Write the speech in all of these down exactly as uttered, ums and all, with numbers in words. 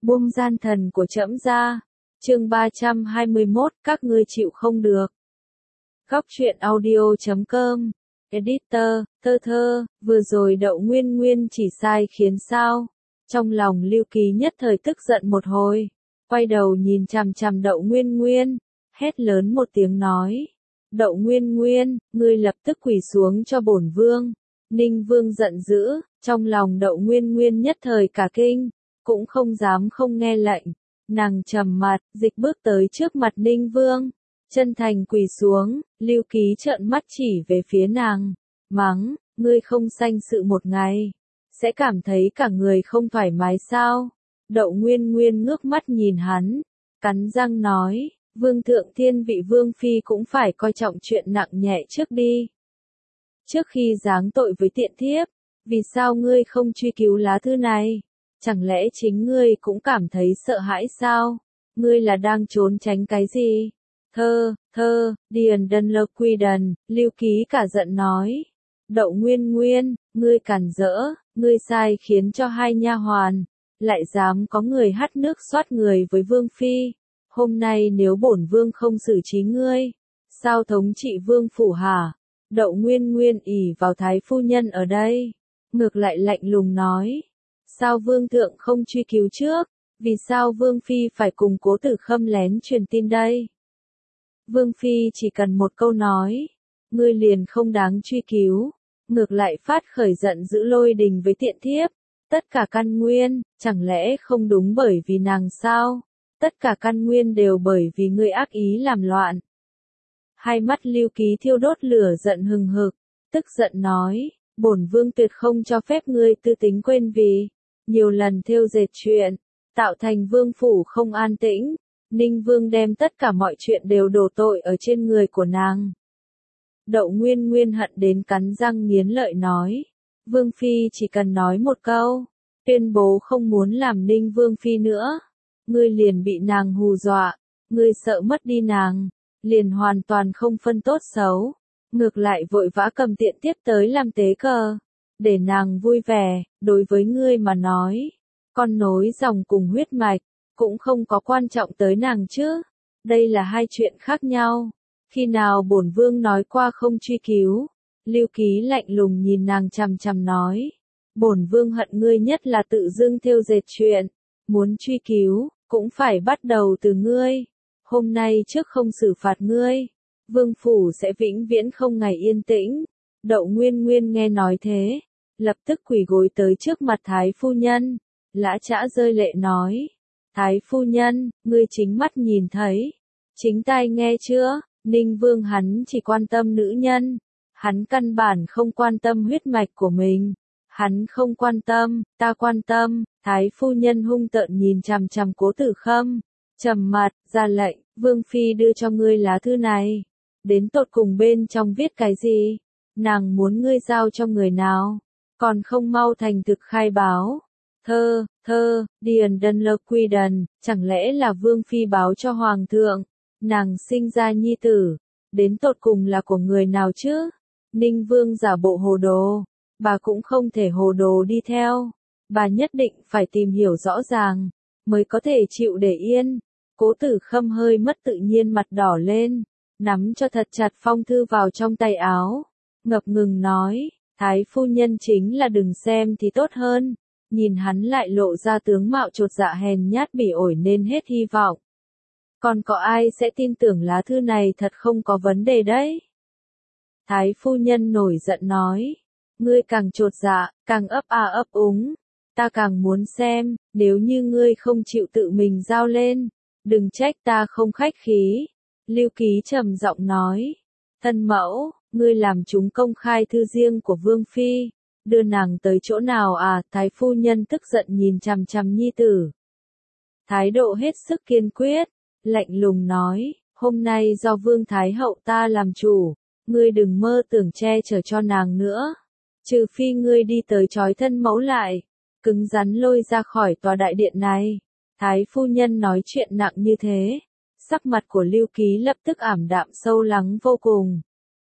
Buông gian thần của trẫm ra. Chương ba trăm hai mươi mốt, các ngươi chịu không được. Góc truyện audio chấm com. Editor, thơ thơ, vừa rồi Đậu Nguyên Nguyên chỉ sai khiến sao? Trong lòng Lưu Kỳ nhất thời tức giận một hồi, quay đầu nhìn chằm chằm Đậu Nguyên Nguyên, hét lớn một tiếng nói: Đậu Nguyên Nguyên, ngươi lập tức quỳ xuống cho bổn vương. Ninh Vương giận dữ, trong lòng Đậu Nguyên Nguyên nhất thời cả kinh, cũng không dám không nghe lệnh. Nàng trầm mặt, dịch bước tới trước mặt Ninh Vương, chân thành quỳ xuống. Lưu Ký trợn mắt chỉ về phía nàng, mắng: ngươi không sanh sự một ngày, sẽ cảm thấy cả người không thoải mái sao? Đậu Nguyên Nguyên ngước mắt nhìn hắn, cắn răng nói: Vương thượng thiên vị vương phi cũng phải coi trọng chuyện nặng nhẹ trước đi. Trước khi giáng tội với tiện thiếp, vì sao ngươi không truy cứu lá thư này? Chẳng lẽ chính ngươi cũng cảm thấy sợ hãi sao? Ngươi là đang trốn tránh cái gì? Thơ, thơ, điền đần lơ quy đần, Lưu Ký cả giận nói: Đậu Nguyên Nguyên, ngươi cản rỡ, ngươi sai khiến cho hai nha hoàn, lại dám có người hắt nước xoát người với vương phi. Hôm nay nếu bổn vương không xử trí ngươi, sao thống trị vương phủ hả? Đậu Nguyên Nguyên ỷ vào thái phu nhân ở đây, ngược lại lạnh lùng nói: sao vương thượng không truy cứu trước? Vì sao vương phi phải cùng Cố Tử Khâm lén truyền tin đây? Vương phi chỉ cần một câu nói, ngươi liền không đáng truy cứu, ngược lại phát khởi giận dữ lôi đình với tiện thiếp. Tất cả căn nguyên, chẳng lẽ không đúng bởi vì nàng sao? Tất cả căn nguyên đều bởi vì ngươi ác ý làm loạn. Hai mắt Lưu Ký thiêu đốt lửa giận hừng hực, tức giận nói: bổn vương tuyệt không cho phép ngươi tư tính quên vì nhiều lần thêu dệt chuyện, tạo thành vương phủ không an tĩnh. Ninh Vương đem tất cả mọi chuyện đều đổ tội ở trên người của nàng. Đậu Nguyên Nguyên hận đến cắn răng nghiến lợi nói: Vương phi chỉ cần nói một câu, tuyên bố không muốn làm Ninh Vương phi nữa, ngươi liền bị nàng hù dọa, ngươi sợ mất đi nàng, liền hoàn toàn không phân tốt xấu, ngược lại vội vã cầm tiện tiếp tới làm tế cờ, để nàng vui vẻ. Đối với ngươi mà nói, con nối dòng cùng huyết mạch, cũng không có quan trọng tới nàng chứ, đây là hai chuyện khác nhau. Khi nào bổn vương nói qua không truy cứu? Lưu Ký lạnh lùng nhìn nàng chằm chằm nói: bổn vương hận ngươi nhất là tự dưng thêu dệt chuyện, muốn truy cứu, cũng phải bắt đầu từ ngươi. Hôm nay trước không xử phạt ngươi, vương phủ sẽ vĩnh viễn không ngày yên tĩnh. Đậu Nguyên Nguyên nghe nói thế, lập tức quỳ gối tới trước mặt thái phu nhân, lã chã rơi lệ nói: Thái phu nhân, ngươi chính mắt nhìn thấy, chính tai nghe chưa? Ninh Vương hắn chỉ quan tâm nữ nhân, hắn căn bản không quan tâm huyết mạch của mình. Hắn không quan tâm, ta quan tâm. Thái phu nhân hung tợn nhìn chằm chằm Cố Tử Khâm, trầm mặt, ra lệnh: Vương phi đưa cho ngươi lá thư này, đến tột cùng bên trong viết cái gì? Nàng muốn ngươi giao cho người nào? Còn không mau thành thực khai báo. Thơ, thơ, điền đần lơ quy đần, chẳng lẽ là vương phi báo cho hoàng thượng, nàng sinh ra nhi tử, đến tột cùng là của người nào chứ? Ninh Vương giả bộ hồ đồ, bà cũng không thể hồ đồ đi theo, bà nhất định phải tìm hiểu rõ ràng, mới có thể chịu để yên. Cố Tử Khâm hơi mất tự nhiên mặt đỏ lên, nắm cho thật chặt phong thư vào trong tay áo, ngập ngừng nói: Thái phu nhân chính là đừng xem thì tốt hơn. Nhìn hắn lại lộ ra tướng mạo chột dạ hèn nhát bỉ ổi nên hết hy vọng. Còn có ai sẽ tin tưởng lá thư này thật không có vấn đề đấy? Thái phu nhân nổi giận nói: ngươi càng chột dạ, càng ấp a ấp úng, ta càng muốn xem. Nếu như ngươi không chịu tự mình giao lên, đừng trách ta không khách khí. Lưu Ký trầm giọng nói: thân mẫu, ngươi làm chúng công khai thư riêng của vương phi, đưa nàng tới chỗ nào à? Thái phu nhân tức giận nhìn chằm chằm nhi tử, thái độ hết sức kiên quyết, lạnh lùng nói: hôm nay do vương thái hậu ta làm chủ, ngươi đừng mơ tưởng che chở cho nàng nữa, trừ phi ngươi đi tới trói thân mẫu lại, cứng rắn lôi ra khỏi tòa đại điện này. Thái phu nhân nói chuyện nặng như thế, sắc mặt của Lưu Ký lập tức ảm đạm sâu lắng vô cùng.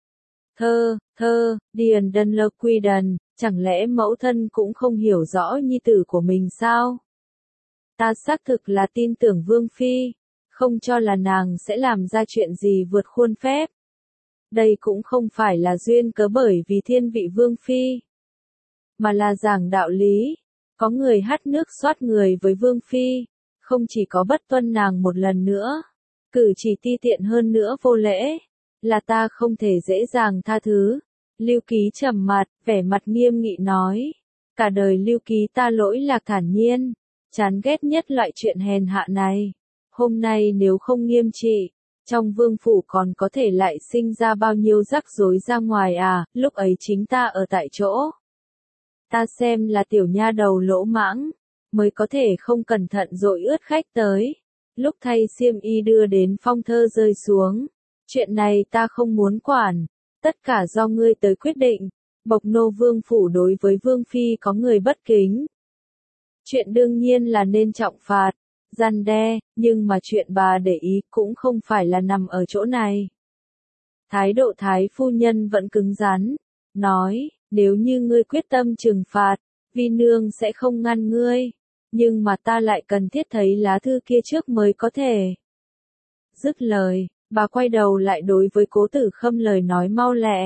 Thơ, thơ, điền đần lơ quy đần, chẳng lẽ mẫu thân cũng không hiểu rõ nhi tử của mình sao? Ta xác thực là tin tưởng Vương Phi, không cho là nàng sẽ làm ra chuyện gì vượt khuôn phép. Đây cũng không phải là duyên cớ bởi vì thiên vị Vương Phi, mà là giảng đạo lý. Có người hắt nước xoát người với Vương Phi, không chỉ có bất tuân nàng một lần nữa, cử chỉ ti tiện hơn nữa vô lễ, là ta không thể dễ dàng tha thứ. Lưu Ký trầm mặt, vẻ mặt nghiêm nghị nói, cả đời Lưu Ký ta lỗi lạc thản nhiên, chán ghét nhất loại chuyện hèn hạ này. Hôm nay nếu không nghiêm trị, trong vương phủ còn có thể lại sinh ra bao nhiêu rắc rối ra ngoài à, lúc ấy chính ta ở tại chỗ. Ta xem là tiểu nha đầu lỗ mãng, mới có thể không cẩn thận dội ướt khách tới. Lúc thay xiêm y đưa đến phong thơ rơi xuống. Chuyện này ta không muốn quản, tất cả do ngươi tới quyết định. Bộc nô vương phủ đối với vương phi có người bất kính. Chuyện đương nhiên là nên trọng phạt, răn đe, nhưng mà chuyện bà để ý cũng không phải là nằm ở chỗ này. Thái độ thái phu nhân vẫn cứng rắn, nói, nếu như ngươi quyết tâm trừng phạt, vi nương sẽ không ngăn ngươi, nhưng mà ta lại cần thiết thấy lá thư kia trước mới có thể. Dứt lời, bà quay đầu lại đối với Cố Tử Khâm lời nói mau lẹ.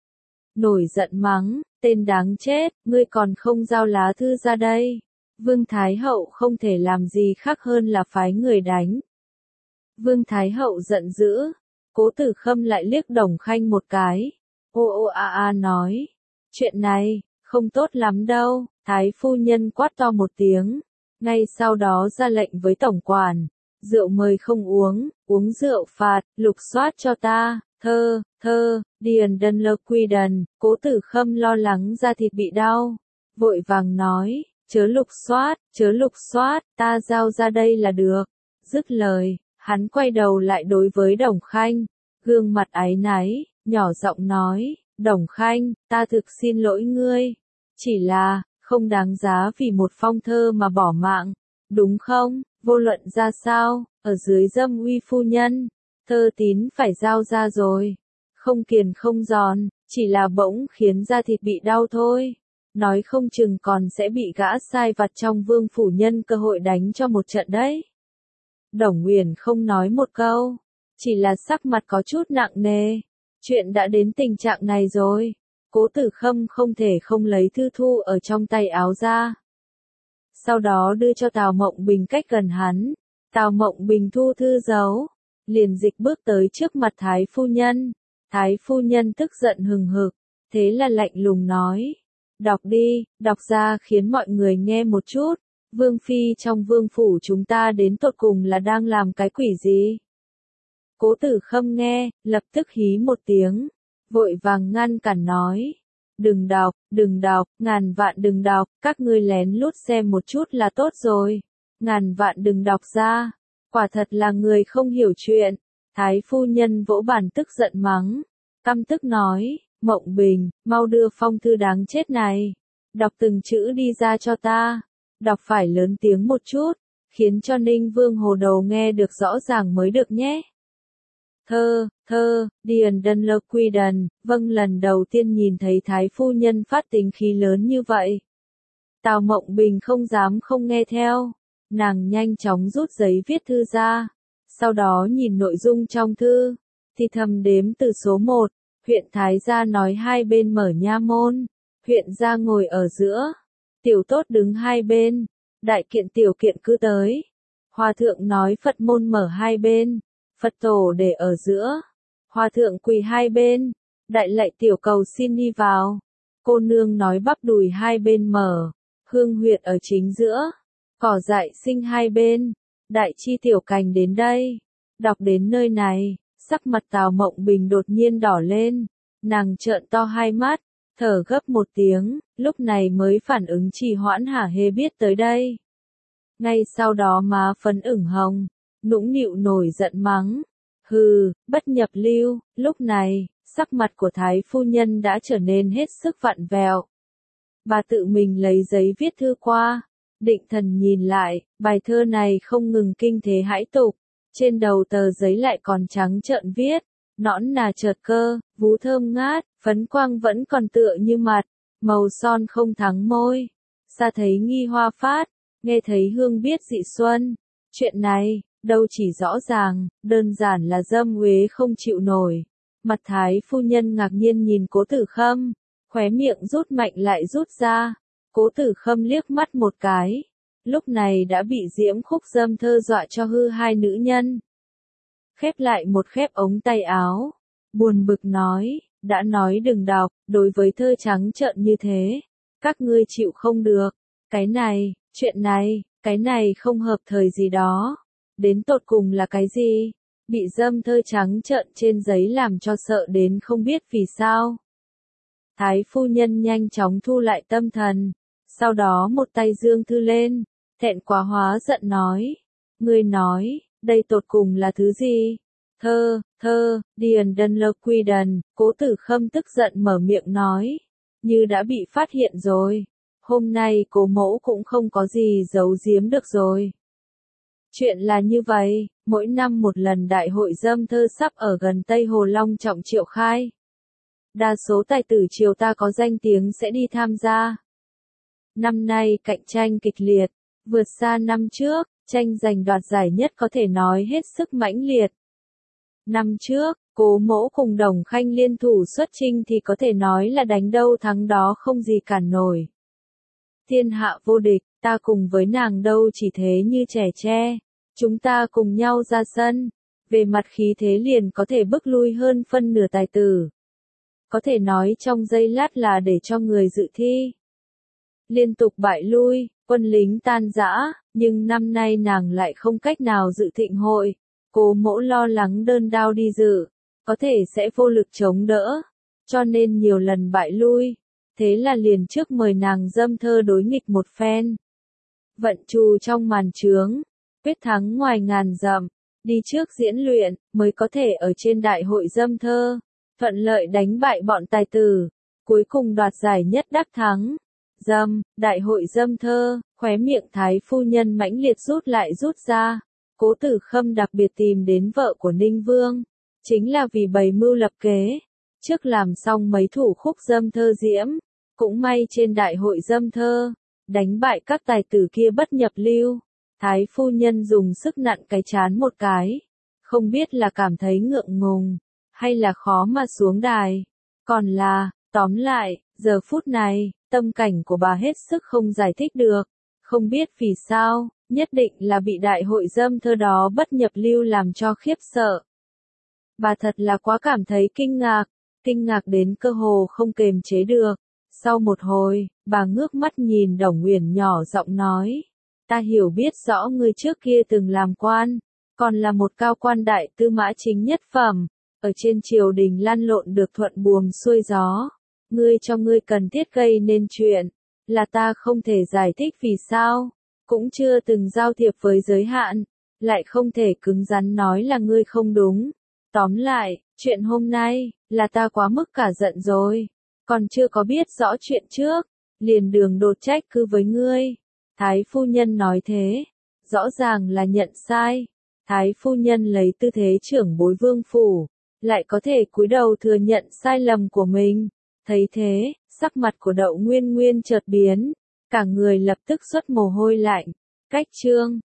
Nổi giận mắng, tên đáng chết, ngươi còn không giao lá thư ra đây. Vương Thái Hậu không thể làm gì khác hơn là phái người đánh. Vương Thái Hậu giận dữ, Cố Tử Khâm lại liếc Đồng Khanh một cái. Ô ô a a nói, chuyện này, không tốt lắm đâu. Thái phu nhân quát to một tiếng, ngay sau đó ra lệnh với tổng quản, rượu mời không uống, uống rượu phạt, lục soát cho ta. Thơ, thơ, điền đần lơ quy đần. Cố Tử Khâm lo lắng da thịt bị đau, vội vàng nói, chớ lục soát, chớ lục soát, ta giao ra đây là được. Dứt lời, hắn quay đầu lại đối với Đồng Khanh, gương mặt áy náy, nhỏ giọng nói, Đồng Khanh, ta thực xin lỗi ngươi, chỉ là, không đáng giá vì một phong thơ mà bỏ mạng, đúng không? Vô luận ra sao, ở dưới dâm uy phu nhân, thơ tín phải giao ra rồi, không kiền không giòn, chỉ là bỗng khiến da thịt bị đau thôi. Nói không chừng còn sẽ bị gã sai vặt trong vương phủ nhân cơ hội đánh cho một trận đấy. Đồng Uyển không nói một câu, chỉ là sắc mặt có chút nặng nề. Chuyện đã đến tình trạng này rồi. Cố Tử Khâm không thể không lấy thư thu ở trong tay áo ra. Sau đó đưa cho Tào Mộng Bình cách gần hắn. Tào Mộng Bình thu thư giấu, liền dịch bước tới trước mặt Thái phu nhân. Thái phu nhân tức giận hừng hực, thế là lạnh lùng nói. Đọc đi, đọc ra khiến mọi người nghe một chút. Vương phi trong vương phủ chúng ta đến tột cùng là đang làm cái quỷ gì? Cố Tử Khâm nghe, lập tức hí một tiếng, vội vàng ngăn cản nói. Đừng đọc, đừng đọc, ngàn vạn đừng đọc, các ngươi lén lút xem một chút là tốt rồi. Ngàn vạn đừng đọc ra, quả thật là người không hiểu chuyện. Thái phu nhân vỗ bàn tức giận mắng, căm tức nói. Mộng Bình, mau đưa phong thư đáng chết này. Đọc từng chữ đi ra cho ta. Đọc phải lớn tiếng một chút, khiến cho Ninh Vương Hồ Đầu nghe được rõ ràng mới được nhé. Thơ, thơ, điền đần lơ quy đần, vâng lần đầu tiên nhìn thấy Thái phu nhân phát tính khí lớn như vậy. Tào Mộng Bình không dám không nghe theo, nàng nhanh chóng rút giấy viết thư ra, sau đó nhìn nội dung trong thư, thì thầm đếm từ số một. Huyện Thái gia nói hai bên mở nha môn, huyện gia ngồi ở giữa, tiểu tốt đứng hai bên, đại kiện tiểu kiện cứ tới. Hòa thượng nói Phật môn mở hai bên, Phật tổ để ở giữa, hòa thượng quỳ hai bên, đại lạy tiểu cầu xin đi vào. Cô nương nói bắp đùi hai bên mở, hương huyệt ở chính giữa, cỏ dại sinh hai bên, đại chi tiểu cành đến đây. Đọc đến nơi này, sắc mặt Tào Mộng Bình đột nhiên đỏ lên, nàng trợn to hai mắt, thở gấp một tiếng, lúc này mới phản ứng trì hoãn hả hê biết tới đây. Ngay sau đó má phấn ửng hồng, nũng nịu nổi giận mắng, hừ, bất nhập lưu. Lúc này, sắc mặt của Thái phu nhân đã trở nên hết sức vặn vẹo. Bà tự mình lấy giấy viết thư qua, định thần nhìn lại, bài thơ này không ngừng kinh thế hãi tục. Trên đầu tờ giấy lại còn trắng trợn viết, nõn nà chợt cơ, vú thơm ngát, phấn quang vẫn còn tựa như mặt, màu son không thắng môi. Xa thấy nghi hoa phát, Nghe thấy Hương biết dị xuân. Chuyện này, đâu chỉ rõ ràng, đơn giản là Dâm Uế không chịu nổi. Mặt Thái phu nhân ngạc nhiên nhìn Cố Tử Khâm, khóe miệng rút mạnh lại rút ra. Cố Tử Khâm liếc mắt một cái, lúc này đã bị Diễm Khúc Dâm Thơ dọa cho hư hai nữ nhân. Khép lại một khép ống tay áo, buồn bực nói, đã nói đừng đọc, đối với thơ trắng trợn như thế, các ngươi chịu không được. Cái này, chuyện này, cái này không hợp thời gì đó. Đến tột cùng là cái gì? Bị dâm thơ trắng trợn trên giấy làm cho sợ đến không biết vì sao. Thái phu nhân nhanh chóng thu lại tâm thần, sau đó một tay giương thư lên, thẹn quá hóa giận nói. Ngươi nói, đây tột cùng là thứ gì? Thơ, thơ, điền đần lơ quy đần, Cố Tử Khâm tức giận mở miệng nói. Như đã bị phát hiện rồi. Hôm nay Cố mẫu cũng không có gì giấu giếm được rồi. Chuyện là như vậy, mỗi năm một lần đại hội dâm thơ sắp ở gần Tây Hồ long trọng triệu khai. Đa số tài tử triều ta có danh tiếng sẽ đi tham gia. Năm nay cạnh tranh kịch liệt, vượt xa năm trước, tranh giành đoạt giải nhất có thể nói hết sức mãnh liệt. Năm trước, Cố mẫu cùng Đồng Khanh liên thủ xuất chinh thì có thể nói là đánh đâu thắng đó không gì cản nổi. Thiên hạ vô địch, ta cùng với nàng đâu chỉ thế như trẻ tre, chúng ta cùng nhau ra sân, về mặt khí thế liền có thể bức lui hơn phân nửa tài tử. Có thể nói trong giây lát là để cho người dự thi. Liên tục bại lui, quân lính tan rã, nhưng năm nay nàng lại không cách nào dự thịnh hội. Cố mẫu lo lắng đơn đao đi dự, có thể sẽ vô lực chống đỡ, cho nên nhiều lần bại lui. Thế là liền trước mời nàng dâm thơ đối nghịch một phen. Vận trù trong màn trướng, quyết thắng ngoài ngàn dặm, đi trước diễn luyện, mới có thể ở trên đại hội dâm thơ, thuận lợi đánh bại bọn tài tử, cuối cùng đoạt giải nhất đắc thắng. Dâm, đại hội dâm thơ, khóe miệng Thái phu nhân mãnh liệt rút lại rút ra. Cố Tử Khâm đặc biệt tìm đến vợ của Ninh Vương, chính là vì bày mưu lập kế. Trước làm xong mấy thủ khúc dâm thơ diễm, cũng may trên đại hội dâm thơ, đánh bại các tài tử kia bất nhập lưu. Thái phu nhân dùng sức nặn cái chán một cái, không biết là cảm thấy ngượng ngùng, hay là khó mà xuống đài. Còn là, tóm lại, giờ phút này, tâm cảnh của bà hết sức không giải thích được, không biết vì sao, nhất định là bị đại hội dâm thơ đó bất nhập lưu làm cho khiếp sợ. Bà thật là quá cảm thấy kinh ngạc, kinh ngạc đến cơ hồ không kềm chế được. Sau một hồi, bà ngước mắt nhìn Đồng Uyển nhỏ giọng nói, ta hiểu biết rõ ngươi trước kia từng làm quan, còn là một cao quan đại tư mã chính nhất phẩm, ở trên triều đình lăn lộn được thuận buồm xuôi gió. Ngươi cho ngươi cần thiết gây nên chuyện, là ta không thể giải thích vì sao, cũng chưa từng giao thiệp với giới hạn, lại không thể cứng rắn nói là ngươi không đúng. Tóm lại, chuyện hôm nay, là ta quá mức cả giận rồi, còn chưa có biết rõ chuyện trước, liền đường đột trách cứ với ngươi. Thái phu nhân nói thế, rõ ràng là nhận sai. Thái phu nhân lấy tư thế trưởng bối vương phủ, lại có thể cúi đầu thừa nhận sai lầm của mình. Thấy thế, sắc mặt của Đậu Nguyên Nguyên chợt biến, cả người lập tức xuất mồ hôi lạnh. Cách chương